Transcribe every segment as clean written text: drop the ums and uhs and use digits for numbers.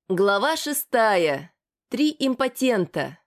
Глава 6. 3 импотента.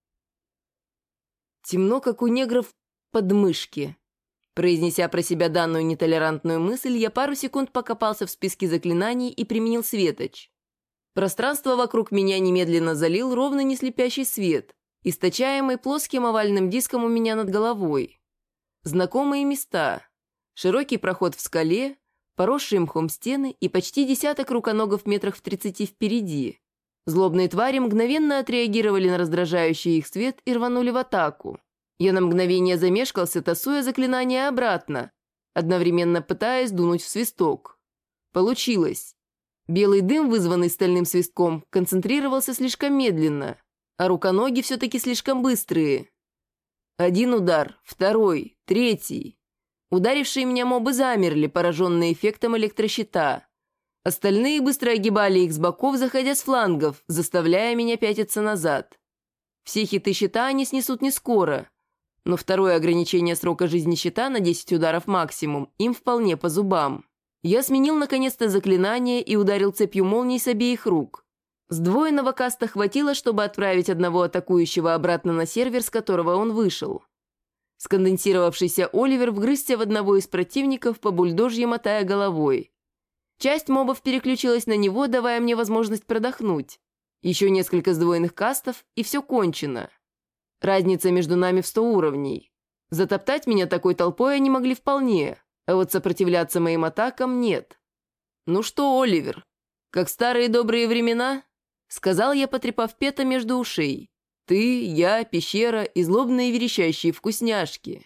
Темно, как у негров под мышки. Произнеся про себя данную нетолерантную мысль, я пару секунд покопался в списке заклинаний и применил светоч. Пространство вокруг меня немедленно залил ровно неслепящий свет, источаемый плоским овальным диском у меня над головой. Знакомые места. Широкий проход в скале, поросшие мхом стены и почти десяток руконогов метрах в 30 впереди. Злобные твари мгновенно отреагировали на раздражающий их свет и рванули в атаку. Я на мгновение замешкался, тасуя заклинание обратно, одновременно пытаясь дунуть в свисток. Получилось. Белый дым, вызванный стальным свистком, концентрировался слишком медленно, а руконоги все-таки слишком быстрые. Один удар, второй, третий. Ударившие меня мобы замерли, пораженные эффектом электрощита. Остальные быстро огибали их с боков, заходя с флангов, заставляя меня пятиться назад. Все хиты щита они снесут не скоро, но второе ограничение срока жизни щита на 10 ударов максимум им вполне по зубам. Я сменил наконец-то заклинание и ударил цепью молний с обеих рук. Сдвоенного каста хватило, чтобы отправить одного атакующего обратно на сервер, с которого он вышел. Сконденсировавшийся Оливер вгрызся в одного из противников, по бульдожье мотая головой. Часть мобов переключилась на него, давая мне возможность продохнуть. Еще несколько сдвоенных кастов, и все кончено. Разница между нами в 100 уровней. Затоптать меня такой толпой они могли вполне, а вот сопротивляться моим атакам нет. «Ну что, Оливер, как в старые добрые времена?» — сказал я, потрепав Пета между ушей. «Ты, я, пещера и злобные верещащие вкусняшки».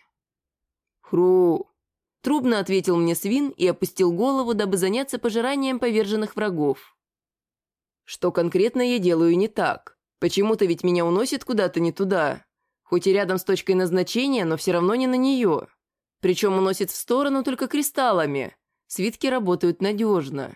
«Хру!» — трубно ответил мне свин и опустил голову, дабы заняться пожиранием поверженных врагов. «Что конкретно я делаю не так? Почему-то ведь меня уносит куда-то не туда. Хоть и рядом с точкой назначения, но все равно не на нее. Причем уносит в сторону только кристаллами. Свитки работают надежно».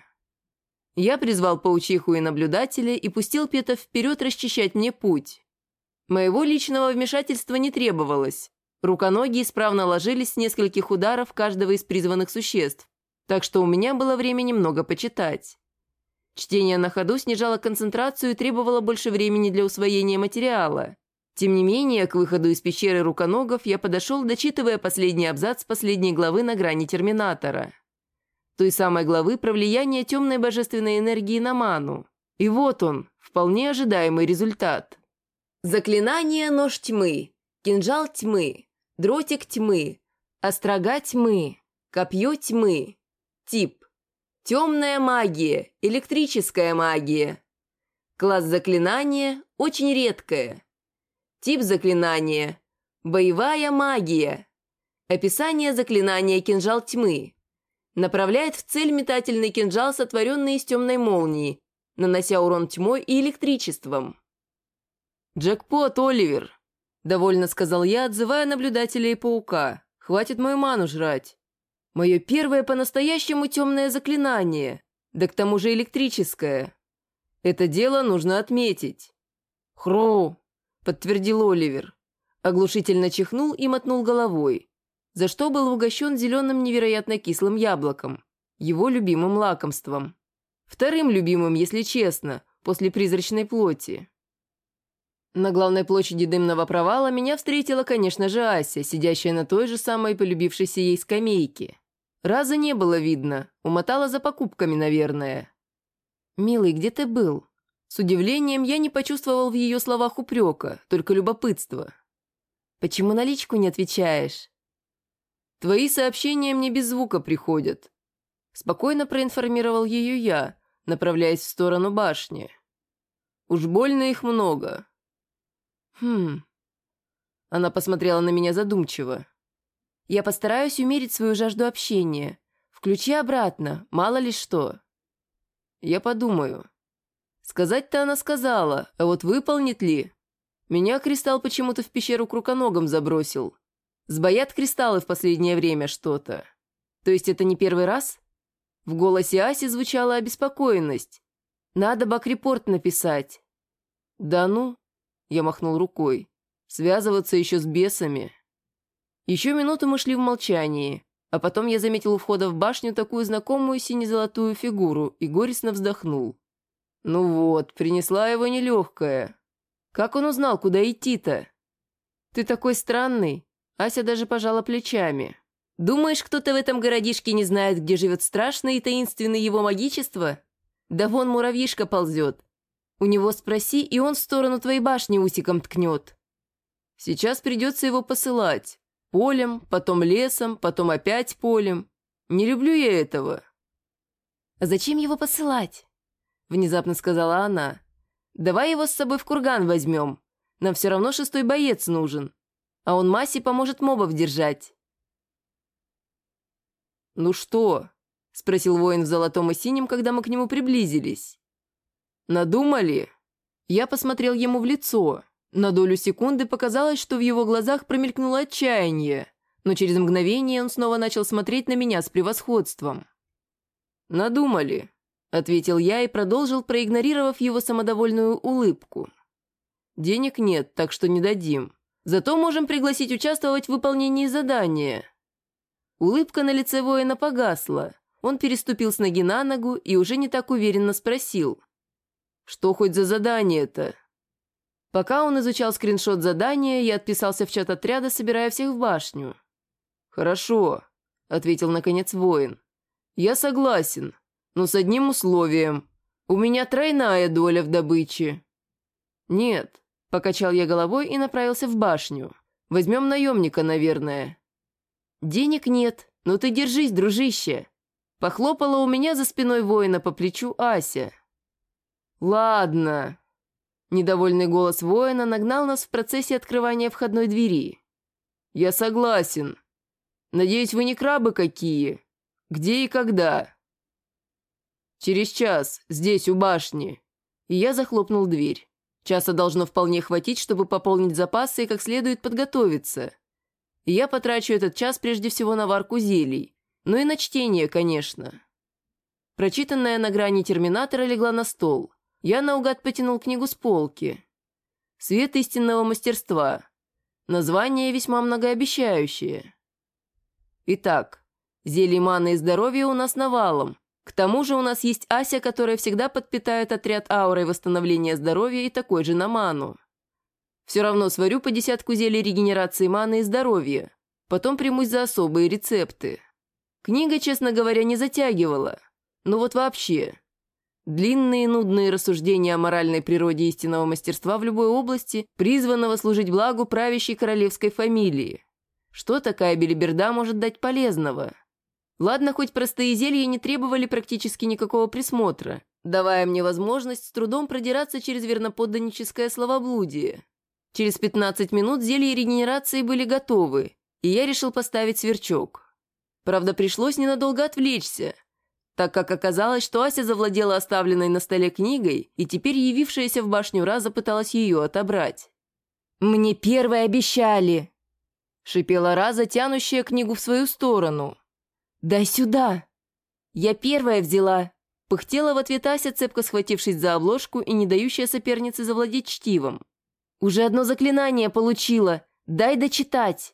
Я призвал паучиху и наблюдателя и пустил Пета вперед расчищать мне путь. Моего личного вмешательства не требовалось. Руконоги исправно ложились с нескольких ударов каждого из призванных существ, так что у меня было времени много почитать. Чтение на ходу снижало концентрацию и требовало больше времени для усвоения материала. Тем не менее, к выходу из пещеры руконогов я подошел, дочитывая последний абзац последней главы на грани Терминатора. Той самой главы про влияние темной божественной энергии на ману. И вот он, вполне ожидаемый результат. Заклинание «Нож тьмы», «Кинжал тьмы», «Дротик тьмы», «Острога тьмы», «Копье тьмы». Тип: темная магия, электрическая магия. Класс заклинания очень редкое. Тип заклинания: боевая магия. Описание заклинания «Кинжал тьмы». Направляет в цель метательный кинжал, сотворенный из темной молнии, нанося урон тьмой и электричеством. «Джекпот, Оливер!» – довольно сказал я, отзывая наблюдателя и паука. «Хватит мою ману жрать. Мое первое по-настоящему темное заклинание, да к тому же электрическое. Это дело нужно отметить». «Хру!» – подтвердил Оливер. Оглушительно чихнул и мотнул головой, за что был угощен зеленым невероятно кислым яблоком, его любимым лакомством. Вторым любимым, если честно, после призрачной плоти. На главной площади дымного провала меня встретила, конечно же, Ася, сидящая на той же самой полюбившейся ей скамейке. Раза не было видно, умотала за покупками, наверное. «Милый, где ты был?» С удивлением я не почувствовал в ее словах упрека, только любопытство. «Почему на личку не отвечаешь?» «Твои сообщения мне без звука приходят», — спокойно проинформировал ее я, направляясь в сторону башни. «Уж больно их много». Она посмотрела на меня задумчиво. «Я постараюсь умерить свою жажду общения. Включи обратно, мало ли что». «Я подумаю». Сказать-то она сказала, а вот выполнит ли? Меня кристалл почему-то в пещеру к руконогам забросил. Сбоят кристаллы в последнее время что-то. То есть это не первый раз? В голосе Аси звучала обеспокоенность. Надо бак-репорт написать. «Да ну?» — я махнул рукой. «Связываться еще с бесами». Еще минуту мы шли в молчании, а потом я заметил у входа в башню такую знакомую сине-золотую фигуру и горестно вздохнул. Ну вот, принесла его нелегкая. Как он узнал, куда идти-то? Ты такой странный. Ася даже пожала плечами. Думаешь, кто-то в этом городишке не знает, где живет страшное и таинственное его магичество? Да вон муравьишка ползет. У него спроси, и он в сторону твоей башни усиком ткнет. Сейчас придется его посылать. Полем, потом лесом, потом опять полем. Не люблю я этого. А зачем его посылать? Внезапно сказала она. Давай его с собой в курган возьмем. Нам все равно 6-й боец нужен. А он Масе поможет мобов держать. «Ну что?» — спросил воин в золотом и синем, когда мы к нему приблизились. «Надумали?» Я посмотрел ему в лицо. На долю секунды показалось, что в его глазах промелькнуло отчаяние, но через мгновение он снова начал смотреть на меня с превосходством. «Надумали», — ответил я и продолжил, проигнорировав его самодовольную улыбку. «Денег нет, так что не дадим. Зато можем пригласить участвовать в выполнении задания». Улыбка на лице воина погасла. Он переступил с ноги на ногу и уже не так уверенно спросил. «Что хоть за задание-то?» Пока он изучал скриншот задания, я отписался в чат отряда, собирая всех в башню. «Хорошо», — ответил наконец воин. «Я согласен, но с одним условием. У меня тройная доля в добыче». «Нет», — покачал я головой и направился в башню. «Возьмем наемника, наверное». «Денег нет, но ты держись, дружище», — похлопала у меня за спиной воина по плечу Ася. «Ладно». Недовольный голос воина нагнал нас в процессе открывания входной двери. «Я согласен. Надеюсь, вы не крабы какие? Где и когда?» «Через час, здесь, у башни». И я захлопнул дверь. Часа должно вполне хватить, чтобы пополнить запасы и как следует подготовиться. И я потрачу этот час прежде всего на варку зелий. Ну и на чтение, конечно. Прочитанная на грани терминатора легла на стол. Я наугад потянул книгу с полки. «Свет истинного мастерства». Название весьма многообещающее. Итак, зелий маны и здоровья у нас навалом. К тому же у нас есть Ася, которая всегда подпитает отряд аурой восстановления здоровья и такой же на ману. Все равно сварю по 10 зелий регенерации маны и здоровья. Потом примусь за особые рецепты. Книга, честно говоря, не затягивала. Ну вот вообще. Длинные и нудные рассуждения о моральной природе истинного мастерства в любой области, призванного служить благу правящей королевской фамилии. Что такая белиберда может дать полезного? Ладно, хоть простые зелья не требовали практически никакого присмотра, давая мне возможность с трудом продираться через верноподданническое словоблудие. Через 15 минут зелья регенерации были готовы, и я решил поставить сверчок. Правда, пришлось ненадолго отвлечься, так как оказалось, что Ася завладела оставленной на столе книгой, и теперь явившаяся в башню Раза пыталась ее отобрать. «Мне первые обещали!» — шипела Раза, тянущая книгу в свою сторону. «Дай сюда!» «Я первая взяла!» — пыхтела в ответ Ася, цепко схватившись за обложку и не дающая сопернице завладеть чтивом. «Уже одно заклинание получила! Дай дочитать!»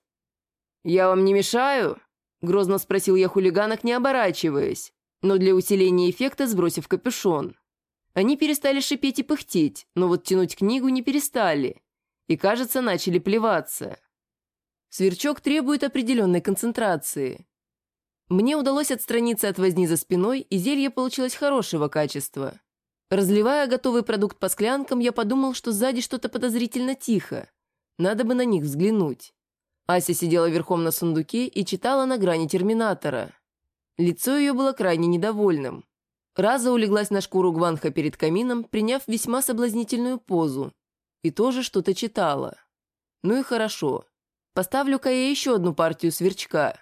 «Я вам не мешаю?» — грозно спросил я хулиганок, не оборачиваясь, но для усиления эффекта сбросив капюшон. Они перестали шипеть и пыхтеть, но вот тянуть книгу не перестали. И, кажется, начали плеваться. Сверчок требует определенной концентрации. Мне удалось отстраниться от возни за спиной, и зелье получилось хорошего качества. Разливая готовый продукт по склянкам, я подумал, что сзади что-то подозрительно тихо. Надо бы на них взглянуть. Ася сидела верхом на сундуке и читала на грани терминатора. Лицо ее было крайне недовольным. Раза улеглась на шкуру гванха перед камином, приняв весьма соблазнительную позу. И тоже что-то читала. Ну и хорошо. Поставлю-ка я еще одну партию сверчка.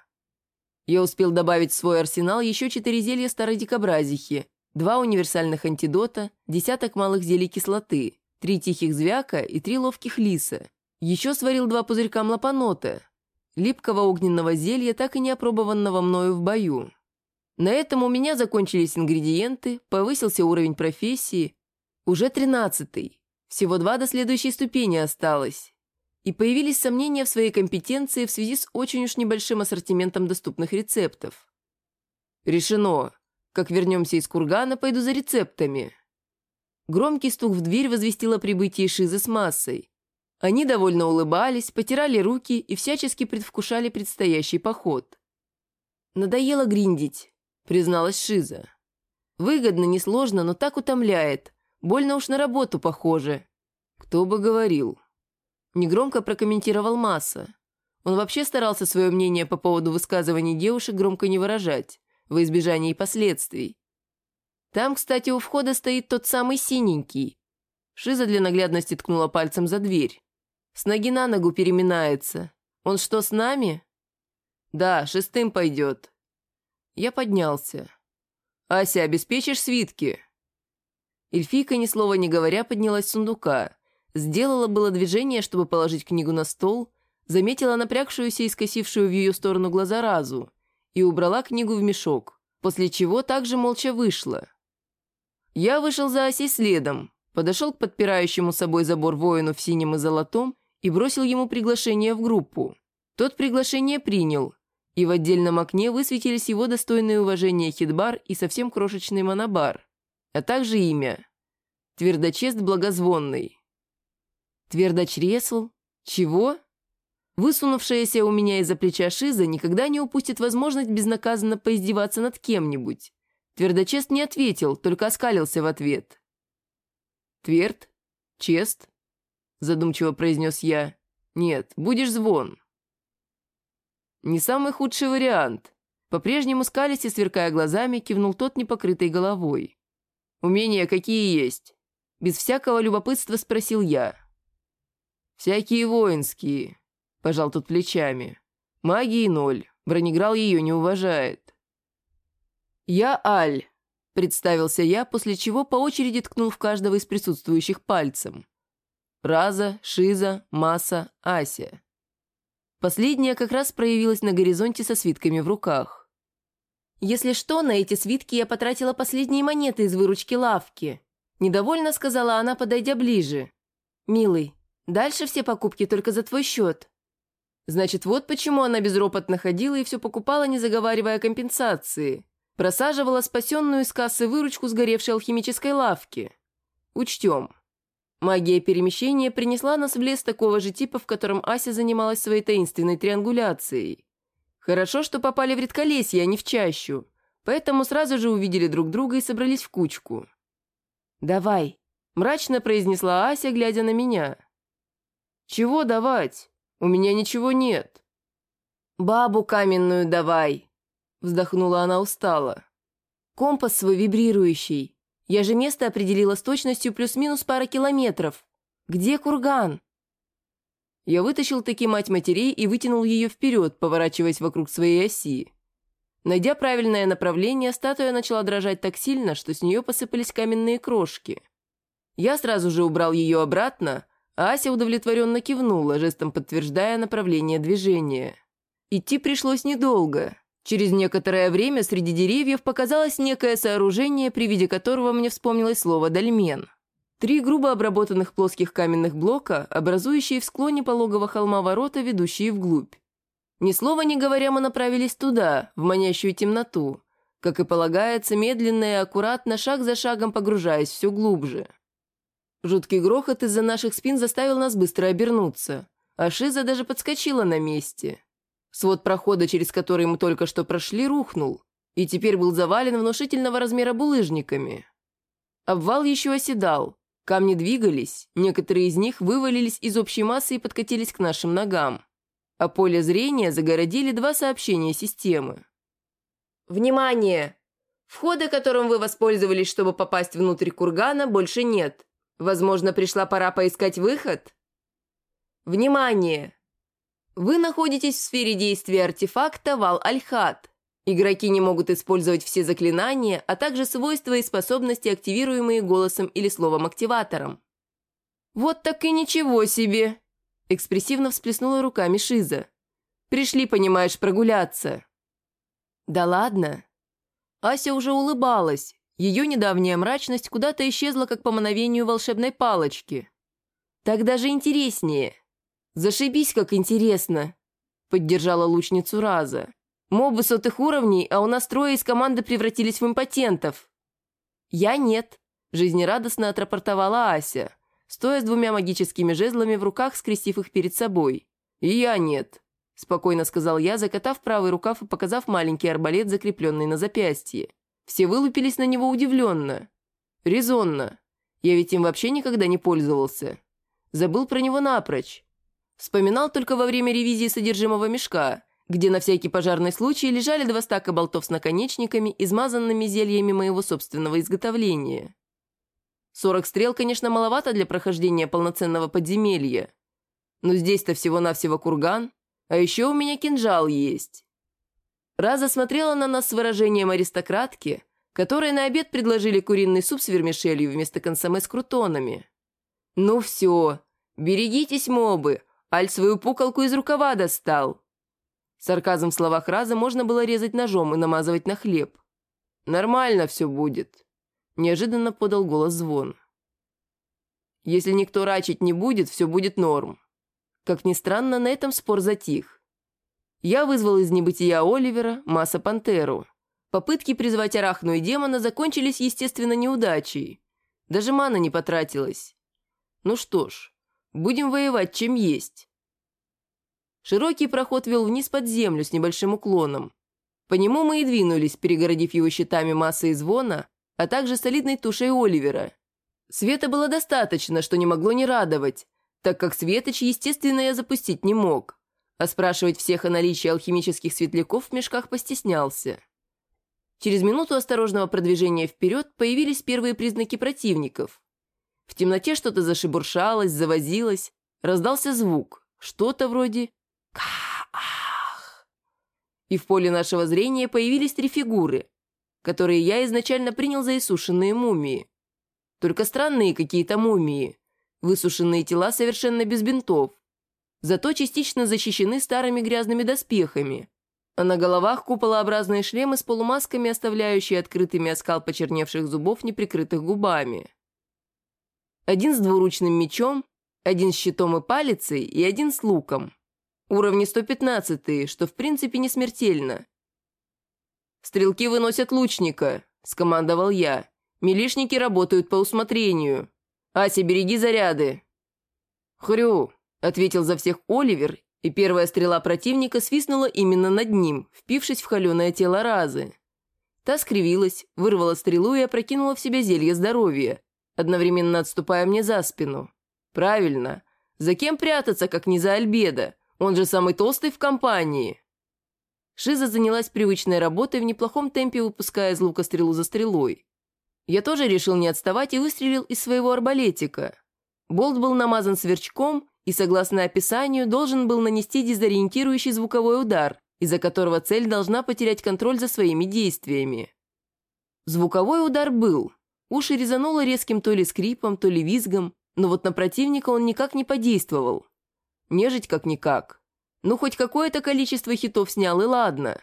Я успел добавить в свой арсенал еще 4 зелья старой дикобразихи, 2 универсальных антидота, 10 малых зелий кислоты, 3 тихих звяка и 3 ловких лиса. Еще сварил 2 пузырька млопанота, липкого огненного зелья, так и не опробованного мною в бою. На этом у меня закончились ингредиенты, повысился уровень профессии. Уже 13-й. Всего 2 до следующей ступени осталось. И появились сомнения в своей компетенции в связи с очень уж небольшим ассортиментом доступных рецептов. Решено. Как вернемся из кургана, пойду за рецептами. Громкий стук в дверь возвестил о прибытии Шизы с массой. Они довольно улыбались, потирали руки и всячески предвкушали предстоящий поход. «Надоело гриндить», — призналась Шиза. «Выгодно, несложно, но так утомляет. Больно уж на работу похоже». «Кто бы говорил?» Негромко прокомментировал Масса. Он вообще старался свое мнение по поводу высказываний девушек громко не выражать, во избежание последствий. Там, кстати, у входа стоит тот самый синенький. Шиза для наглядности ткнула пальцем за дверь. С ноги на ногу переминается. Он что, с нами? Да, шестым пойдет. Я поднялся. Ася, обеспечишь свитки? Эльфийка, ни слова не говоря, поднялась с сундука. Сделала было движение, чтобы положить книгу на стол, заметила напрягшуюся и скосившую в ее сторону глаза Разу и убрала книгу в мешок, после чего также молча вышла. Я вышел за Асей следом, подошел к подпирающему собой забор воину в синем и золотом и бросил ему приглашение в группу. Тот приглашение принял, и в отдельном окне высветились его достойные уважения хитбар и совсем крошечный монобар, а также имя – Твердочест Благозвонный. Твердочресл? Чего? Высунувшаяся у меня из-за плеча Шиза никогда не упустит возможность безнаказанно поиздеваться над кем-нибудь. Твердочест не ответил, только оскалился в ответ. «Тверд? Чест?» – задумчиво произнес я. «Нет, будешь звон». «Не самый худший вариант». По-прежнему скалясь и сверкая глазами, кивнул тот непокрытой головой. «Умения какие есть?» Без всякого любопытства спросил я. «Всякие воинские», – пожал тот плечами. «Магии 0, бронеграл ее не уважает». «Я Аль», – представился я, после чего по очереди ткнул в каждого из присутствующих пальцем. Раза, Шиза, Масса, Ася. Последняя как раз проявилась на горизонте со свитками в руках. «Если что, на эти свитки я потратила последние монеты из выручки лавки», – недовольно сказала она, подойдя ближе. «Милый, дальше все покупки только за твой счет». Значит, вот почему она безропотно ходила и все покупала, не заговаривая о компенсации. Просаживала спасенную из кассы выручку сгоревшей алхимической лавки. Учтем. Магия перемещения принесла нас в лес такого же типа, в котором Ася занималась своей таинственной триангуляцией. Хорошо, что попали в редколесье, а не в чащу, поэтому сразу же увидели друг друга и собрались в кучку. «Давай», – мрачно произнесла Ася, глядя на меня. «Чего давать? У меня ничего нет». «Бабу каменную давай», – вздохнула она устало. «Компас свой вибрирующий. Я же место определила с точностью плюс-минус пара километров. Где курган?» Я вытащил таки мать матерей и вытянул ее вперед, поворачиваясь вокруг своей оси. Найдя правильное направление, статуя начала дрожать так сильно, что с нее посыпались каменные крошки. Я сразу же убрал ее обратно, а Ася удовлетворенно кивнула, жестом подтверждая направление движения. Идти пришлось недолго. Через некоторое время среди деревьев показалось некое сооружение, при виде которого мне вспомнилось слово «дольмен». 3 грубо обработанных плоских каменных блока, образующие в склоне пологого холма ворота, ведущие вглубь. Ни слова не говоря, мы направились туда, в манящую темноту, как и полагается, медленно и аккуратно, шаг за шагом погружаясь все глубже. Жуткий грохот из-за наших спин заставил нас быстро обернуться, а Шиза даже подскочила на месте. Свод прохода, через который мы только что прошли, рухнул, и теперь был завален внушительного размера булыжниками. Обвал еще оседал, камни двигались, некоторые из них вывалились из общей массы и подкатились к нашим ногам, а поле зрения загородили 2 сообщения системы. «Внимание! Входа, которым вы воспользовались, чтобы попасть внутрь кургана, больше нет. Возможно, пришла пора поискать выход? Внимание! Вы находитесь в сфере действия артефакта Вал-Аль-Хат. Игроки не могут использовать все заклинания, а также свойства и способности, активируемые голосом или словом-активатором». «Вот так и ничего себе!» – экспрессивно всплеснула руками Шиза. «Пришли, понимаешь, прогуляться». «Да ладно». Ася уже улыбалась. Ее недавняя мрачность куда-то исчезла, как по мановению волшебной палочки. «Так даже интереснее». «Зашибись, как интересно», – поддержала лучницу Раза. «Моб высоких уровней, а у нас 3 из команды превратились в импотентов». «Я нет. Жизнерадостно отрапортовала Ася, стоя с двумя магическими жезлами в руках, скрестив их перед собой. «И я нет», – спокойно сказал я, закатав правый рукав и показав маленький арбалет, закрепленный на запястье. Все вылупились на него удивленно. «Резонно. Я ведь им вообще никогда не пользовался. Забыл про него напрочь. Вспоминал только во время ревизии содержимого мешка, где на всякий пожарный случай лежали 2 стака болтов с наконечниками, измазанными зельями моего собственного изготовления. 40 стрел, конечно, маловато для прохождения полноценного подземелья. Но здесь-то всего-навсего курган, а еще у меня кинжал есть». Раза смотрела на нас с выражением аристократки, которой на обед предложили куриный суп с вермишелью вместо консоме с крутонами. «Ну все, берегитесь, мобы, аль свою пукалку из рукава достал». Сарказм в словах Раза можно было резать ножом и намазывать на хлеб. «Нормально все будет», – неожиданно подал голос Звон. «Если никто рачить не будет, все будет норм». Как ни странно, на этом спор затих. Я вызвал из небытия Оливера, Маса Пантеру. Попытки призвать Арахну и демона закончились, естественно, неудачей. Даже мана не потратилась. Ну что ж, будем воевать чем есть. Широкий проход вел вниз под землю с небольшим уклоном. По нему мы и двинулись, перегородив его щитами Масса и Звона, а также солидной тушей Оливера. Света было достаточно, что не могло не радовать, так как светоч, естественно, я запустить не мог, а спрашивать всех о наличии алхимических светляков в мешках постеснялся. Через минуту осторожного продвижения вперед появились первые признаки противников. В темноте что-то зашебуршалось, завозилось, раздался звук, что-то вроде «Ка-ах». И в поле нашего зрения появились 3 фигуры, которые я изначально принял за иссушенные мумии. Только странные какие-то мумии, высушенные тела совершенно без бинтов, зато частично защищены старыми грязными доспехами, а на головах куполообразные шлемы с полумасками, оставляющие открытыми оскал почерневших зубов, неприкрытых губами. Один с двуручным мечом, один с щитом и палицей и один с луком. Уровни 115, что в принципе не смертельно. «Стрелки выносят лучника», – скомандовал я. «Милишники работают по усмотрению. Ася, береги заряды». «Хрю», – ответил за всех Оливер, и первая стрела противника свистнула именно над ним, впившись в холеное тело Разы. Та скривилась, вырвала стрелу и опрокинула в себя зелье здоровья, одновременно отступая мне за спину. «Правильно. За кем прятаться, как не за Альбедо? Он же самый толстый в компании». Шиза занялась привычной работой, в неплохом темпе выпуская из лука стрелу за стрелой. Я тоже решил не отставать и выстрелил из своего арбалетика. Болт был намазан сверчком и, согласно описанию, должен был нанести дезориентирующий звуковой удар, из-за которого цель должна потерять контроль за своими действиями. Звуковой удар был. Уши резануло резким то ли скрипом, то ли визгом, но вот на противника он никак не подействовал. Нежить как-никак. Ну, хоть какое-то количество хитов снял, и ладно.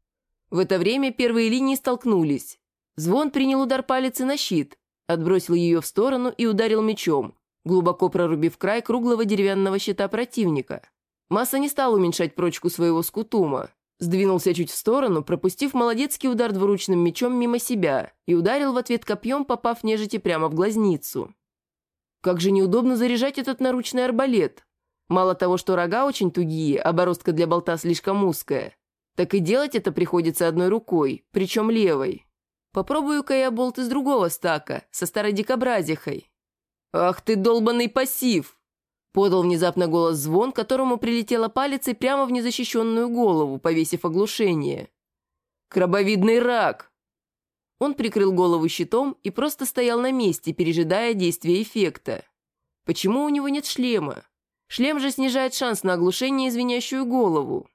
В это время первые линии столкнулись. Звон принял удар палицы на щит, отбросил ее в сторону и ударил мечом, глубоко прорубив край круглого деревянного щита противника. Масса не стал уменьшать прочку своего скутума. Сдвинулся чуть в сторону, пропустив молодецкий удар двуручным мечом мимо себя и ударил в ответ копьем, попав нежити прямо в глазницу. Как же неудобно заряжать этот наручный арбалет. Мало того, что рога очень тугие, а бороздка для болта слишком узкая, так и делать это приходится одной рукой, причем левой. Попробую-ка я болт из другого стака, со старой дикобразихой. «Ах ты, долбанный пассив!» – подал внезапно голос Звон, которому прилетела палицей прямо в незащищенную голову, повесив оглушение. «Крабовидный рак!» Он прикрыл голову щитом и просто стоял на месте, пережидая действия эффекта. Почему у него нет шлема? Шлем же снижает шанс на оглушение и звенящую голову.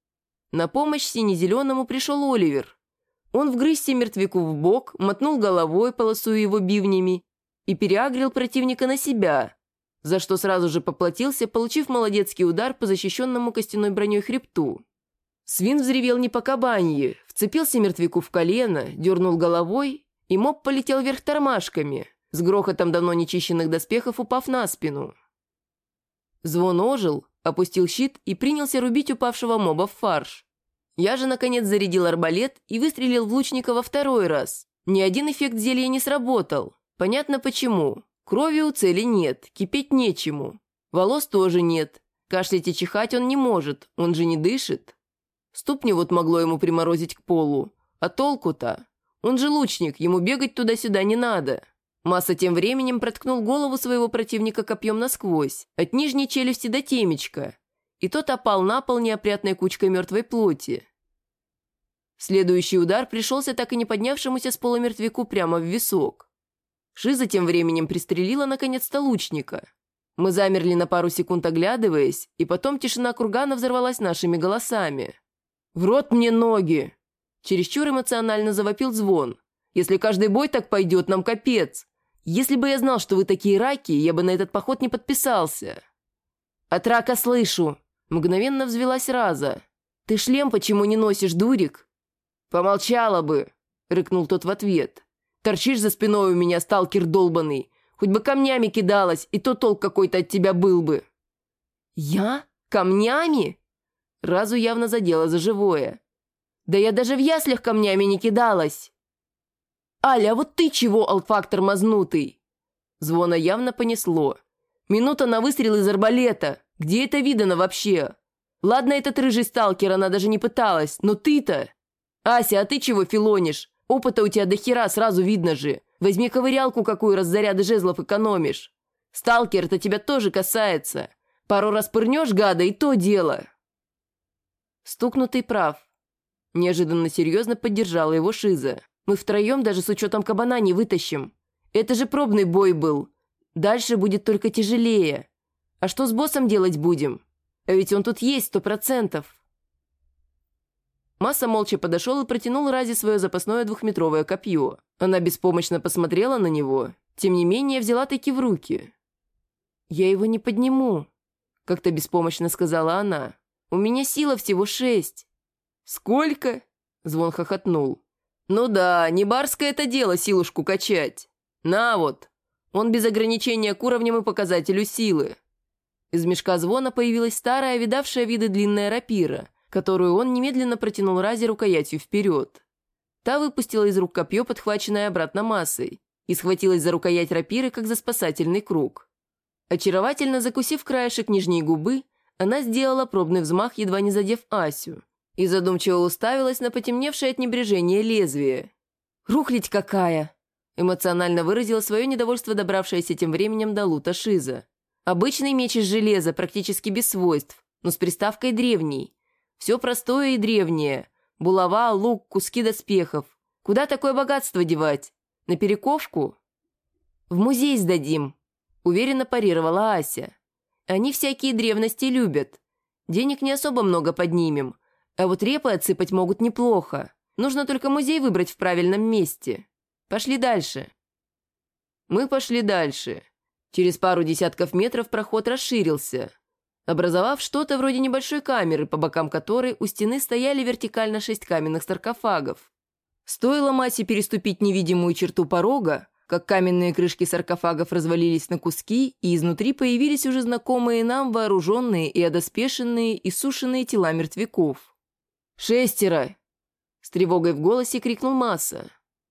На помощь сине-зеленому пришел Оливер. Он вгрызся мертвяку в бок, мотнул головой, полосуя его бивнями, и переагрил противника на себя, за что сразу же поплатился, получив молодецкий удар по защищенному костяной броней хребту. Свин взревел не по кабанье, вцепился мертвяку в колено, дернул головой, и моб полетел вверх тормашками, с грохотом давно нечищенных доспехов упав на спину. Звон ожил, опустил щит и принялся рубить упавшего моба в фарш. Я же, наконец, зарядил арбалет и выстрелил в лучника во второй раз. Ни один эффект зелья не сработал. Понятно почему. Крови у цели нет, кипеть нечему. Волос тоже нет. Кашлять и чихать он не может, он же не дышит. Ступни вот могло ему приморозить к полу. А толку-то? Он же лучник, ему бегать туда-сюда не надо. Масса тем временем проткнул голову своего противника копьем насквозь, от нижней челюсти до темечка, и тот опал на пол неопрятной кучкой мертвой плоти. Следующий удар пришелся так и не поднявшемуся с пола мертвяку прямо в висок. Шиза тем временем пристрелила наконец-то лучника. Мы замерли на пару секунд, оглядываясь, и потом тишина кургана взорвалась нашими голосами. «В рот мне ноги!» Чересчур эмоционально завопил Звон. «Если каждый бой так пойдет, нам капец! Если бы я знал, что вы такие раки, я бы на этот поход не подписался!» «От рака слышу!» Мгновенно взвелась Раза. «Ты шлем почему не носишь, дурик?» «Помолчала бы!» — рыкнул тот в ответ. «Торчишь за спиной у меня, сталкер долбанный! Хоть бы камнями кидалась, и то толк какой-то от тебя был бы!» «Я? Камнями?» Разу явно задела за живое. «Да я даже в яслях камнями не кидалась!» «Аля, а вот ты чего, алтфактор мазнутый?» Звона явно понесло. «Минута на выстрел из арбалета! Где это видано вообще? Ладно, этот рыжий сталкер, она даже не пыталась, но ты-то...» «Ася, а ты чего филонишь? Опыта у тебя до хера, сразу видно же. Возьми ковырялку какую, раз заряды жезлов экономишь. Сталкер-то тебя тоже касается. Пару раз пырнешь, гада, и то дело». Стукнутый прав. Неожиданно серьезно поддержала его Шиза. «Мы втроем даже с учетом кабана не вытащим. Это же пробный бой был. Дальше будет только тяжелее. А что с боссом делать будем? А ведь он тут есть 100%. Масса молча подошел и протянул Разе свое запасное 2-метровое копье. Она беспомощно посмотрела на него, тем не менее взяла-таки в руки. «Я его не подниму», — как-то беспомощно сказала она. «У меня сила всего 6». «Сколько?» — Звон хохотнул. «Ну да, не барское это дело силушку качать. На вот». Он без ограничения к уровням и показателю силы. Из мешка Звона появилась старая, видавшая виды длинная рапира, которую он немедленно протянул Разе рукоятью вперед. Та выпустила из рук копье, подхваченное обратно массой, и схватилась за рукоять рапиры, как за спасательный круг. Очаровательно закусив краешек нижней губы, она сделала пробный взмах, едва не задев Асю, и задумчиво уставилась на потемневшее от небрежения лезвие. «Рухлядь какая!» — эмоционально выразила свое недовольство добравшаяся тем временем до лута Шиза. «Обычный меч из железа, практически без свойств, но с приставкой древний. Все простое и древнее. Булава, лук, куски доспехов. Куда такое богатство девать? На перековку?» «В музей сдадим», — уверенно парировала Ася. «Они всякие древности любят. Денег не особо много поднимем, а вот репы отсыпать могут неплохо. Нужно только музей выбрать в правильном месте. Пошли дальше». Мы пошли дальше. Через пару десятков метров проход расширился, образовав что-то вроде небольшой камеры, по бокам которой у стены стояли вертикально 6 каменных саркофагов. Стоило Масе переступить невидимую черту порога, как каменные крышки саркофагов развалились на куски, и изнутри появились уже знакомые нам вооруженные и одоспешенные и сушеные тела мертвяков. «6!» — с тревогой в голосе крикнул Масса.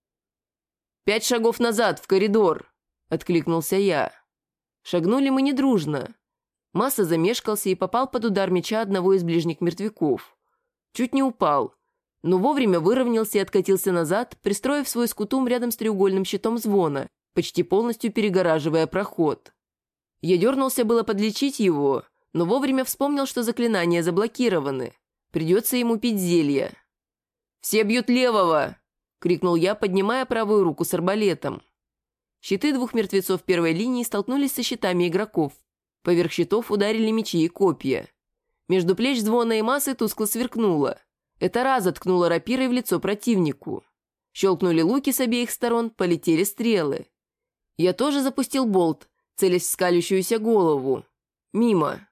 «5 шагов назад, в коридор!» — откликнулся я. Шагнули мы недружно. Масса замешкался и попал под удар меча одного из ближних мертвяков. Чуть не упал, но вовремя выровнялся и откатился назад, пристроив свой скутум рядом с треугольным щитом Звона, почти полностью перегораживая проход. Я дернулся было подлечить его, но вовремя вспомнил, что заклинания заблокированы. Придется ему пить зелье. «Все бьют левого!» — крикнул я, поднимая правую руку с арбалетом. Щиты 2 мертвецов первой линии столкнулись со щитами игроков. Поверх щитов ударили мечи и копья. Между плеч Звона и Массы тускло сверкнуло. Это Раза ткнула рапирой в лицо противнику. Щелкнули луки с обеих сторон, полетели стрелы. Я тоже запустил болт, целясь в скалящуюся голову. Мимо.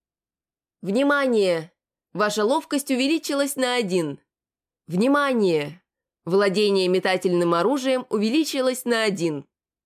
«Внимание! Ваша ловкость увеличилась на 1. Внимание! Владение метательным оружием увеличилось на 1.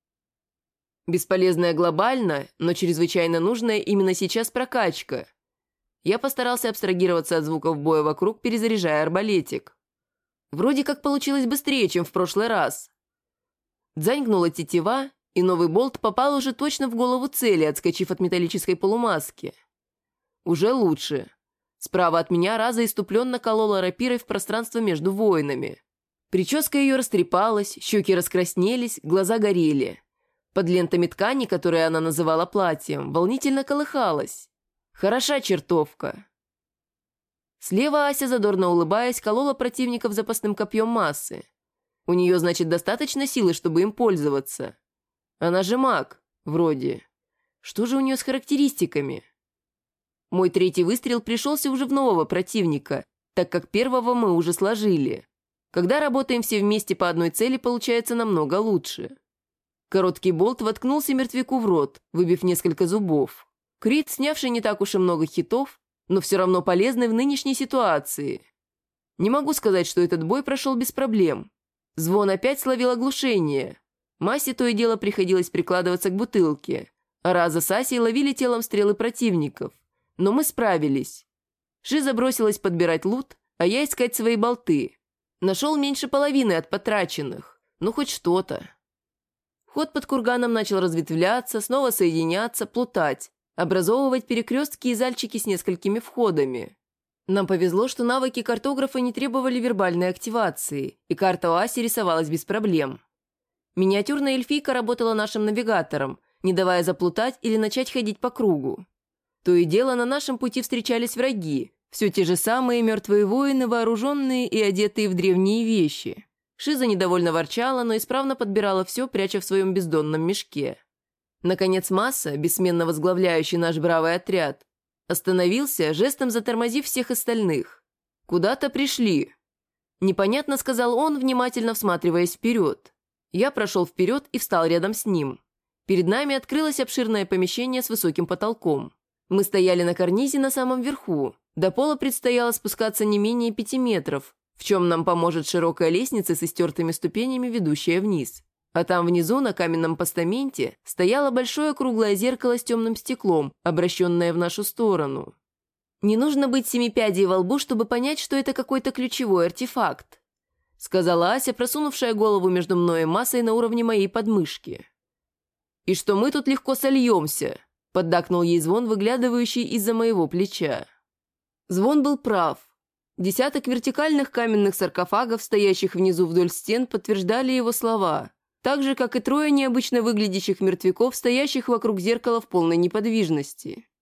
Бесполезная глобально, но чрезвычайно нужная именно сейчас прокачка. Я постарался абстрагироваться от звуков боя вокруг, перезаряжая арбалетик. Вроде как получилось быстрее, чем в прошлый раз. Дзанькнула тетива, и новый болт попал уже точно в голову цели, отскочив от металлической полумаски. Уже лучше. Справа от меня Раза иступленно колола рапирой в пространство между воинами. Прическа ее растрепалась, щеки раскраснелись, глаза горели. Под лентами ткани, которые она называла платьем, волнительно колыхалась. Хороша чертовка. Слева Ася, задорно улыбаясь, колола противников запасным копьем массы. У нее, значит, достаточно силы, чтобы им пользоваться. Она же маг, вроде. Что же у нее с характеристиками? Мой третий выстрел пришелся уже в нового противника, так как первого мы уже сложили. Когда работаем все вместе по одной цели, получается намного лучше. Короткий болт воткнулся мертвяку в рот, выбив несколько зубов. Крит, снявший не так уж и много хитов, но все равно полезный в нынешней ситуации. Не могу сказать, что этот бой прошел без проблем. Звон опять словил оглушение. Массе то и дело приходилось прикладываться к бутылке. А Раза с Асей ловили телом стрелы противников. Но мы справились. Шиза бросилась подбирать лут, а я искать свои болты. Нашел меньше половины от потраченных. Ну, хоть что-то. Ход под курганом начал разветвляться, снова соединяться, плутать, образовывать перекрестки и зальчики с несколькими входами. Нам повезло, что навыки картографа не требовали вербальной активации, и карта Оаси рисовалась без проблем. Миниатюрная эльфийка работала нашим навигатором, не давая заплутать или начать ходить по кругу. То и дело на нашем пути встречались враги, все те же самые мертвые воины, вооруженные и одетые в древние вещи. Шиза недовольно ворчала, но исправно подбирала все, пряча в своем бездонном мешке. Наконец Масса, бессменно возглавляющий наш бравый отряд, остановился, жестом затормозив всех остальных. «Куда-то пришли». Непонятно, сказал он, внимательно всматриваясь вперед. Я прошел вперед и встал рядом с ним. Перед нами открылось обширное помещение с высоким потолком. Мы стояли на карнизе на самом верху. До пола предстояло спускаться не менее 5 метров, в чем нам поможет широкая лестница с истертыми ступенями, ведущая вниз. А там внизу, на каменном постаменте, стояло большое круглое зеркало с темным стеклом, обращенное в нашу сторону. «Не нужно быть семипядей во лбу, чтобы понять, что это какой-то ключевой артефакт», сказала Ася, просунувшая голову между мной и Массой на уровне моей подмышки. «И что мы тут легко сольемся», поддакнул ей Звон, выглядывающий из-за моего плеча. Звон был прав. Десяток вертикальных каменных саркофагов, стоящих внизу вдоль стен, подтверждали его слова, так же, как и 3 необычно выглядящих мертвяков, стоящих вокруг зеркала в полной неподвижности.